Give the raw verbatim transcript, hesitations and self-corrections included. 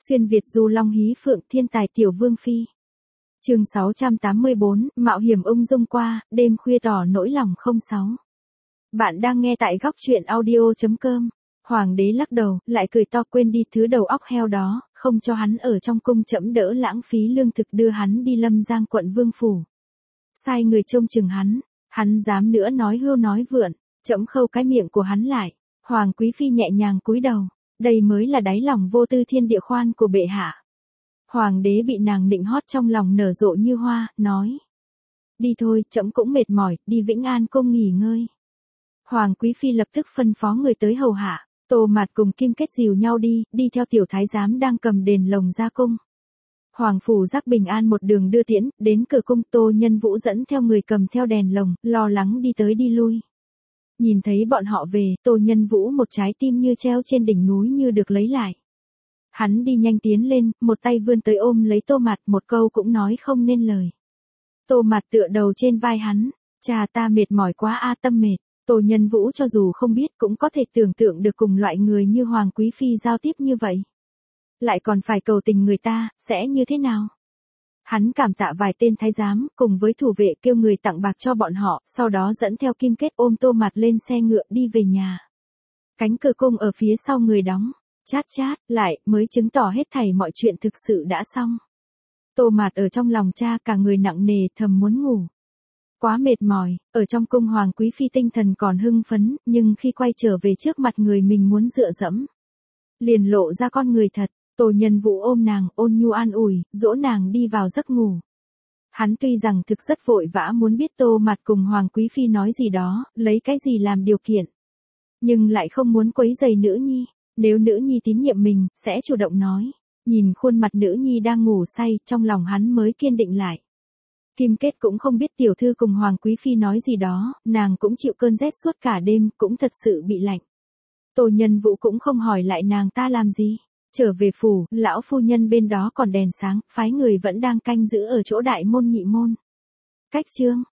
Xuyên Việt du long hí phượng thiên tài tiểu vương phi. Chương sáu trăm tám mươi bốn, mạo hiểm ung dung qua, đêm khuya tỏ nỗi lòng không sáu. Bạn đang nghe tại góc truyện audio chấm com. Hoàng đế lắc đầu, lại cười to, quên đi thứ đầu óc heo đó, không cho hắn ở trong cung trẫm đỡ lãng phí lương thực, đưa hắn đi Lâm Giang quận Vương phủ. Sai người trông chừng hắn, hắn dám nữa nói hưu nói vượn, trẫm khâu cái miệng của hắn lại. Hoàng quý phi nhẹ nhàng cúi đầu, đây mới là đáy lòng vô tư thiên địa khoan của bệ hạ. Hoàng đế bị nàng nịnh hót trong lòng nở rộ như hoa, nói: đi thôi, trẫm cũng mệt mỏi, đi Vĩnh An cung nghỉ ngơi. Hoàng quý phi lập tức phân phó người tới hầu hạ. Tô Mạt cùng Kim Kết dìu nhau đi, đi theo tiểu thái giám đang cầm đèn lồng ra cung. Hoàng phủ Giác Bình An một đường đưa tiễn, đến cửa cung Tô Nhân Vũ dẫn theo người cầm theo đèn lồng, lo lắng đi tới đi lui. Nhìn thấy bọn họ về, Tô Nhân Vũ một trái tim như treo trên đỉnh núi như được lấy lại. Hắn đi nhanh tiến lên, một tay vươn tới ôm lấy Tô Mạt, một câu cũng nói không nên lời. Tô Mạt tựa đầu trên vai hắn, cha ta mệt mỏi quá a, tâm mệt. Tô Nhân Vũ cho dù không biết cũng có thể tưởng tượng được cùng loại người như Hoàng quý phi giao tiếp như vậy. Lại còn phải cầu tình người ta, sẽ như thế nào? Hắn cảm tạ vài tên thái giám, cùng với thủ vệ kêu người tặng bạc cho bọn họ, sau đó dẫn theo Kim Kết ôm Tô Mạt lên xe ngựa đi về nhà. Cánh cửa cung ở phía sau người đóng, chát chát, lại, mới chứng tỏ hết thảy mọi chuyện thực sự đã xong. Tô Mạt ở trong lòng cha cả người nặng nề, thầm muốn ngủ. Quá mệt mỏi, ở trong cung Hoàng quý phi tinh thần còn hưng phấn, nhưng khi quay trở về trước mặt người mình muốn dựa dẫm, liền lộ ra con người thật. Tô Nhân Vũ ôm nàng, ôn nhu an ủi, dỗ nàng đi vào giấc ngủ. Hắn tuy rằng thực rất vội vã muốn biết Tô Mạt cùng Hoàng quý phi nói gì đó, lấy cái gì làm điều kiện, nhưng lại không muốn quấy rầy nữ nhi. Nếu nữ nhi tín nhiệm mình, sẽ chủ động nói. Nhìn khuôn mặt nữ nhi đang ngủ say, trong lòng hắn mới kiên định lại. Kim Kết cũng không biết tiểu thư cùng Hoàng quý phi nói gì đó, nàng cũng chịu cơn rét suốt cả đêm, cũng thật sự bị lạnh. Tô Nhân Vũ cũng không hỏi lại nàng ta làm gì. Trở về phủ, lão phu nhân bên đó còn đèn sáng, phái người vẫn đang canh giữ ở chỗ đại môn nhị môn. Cách chương,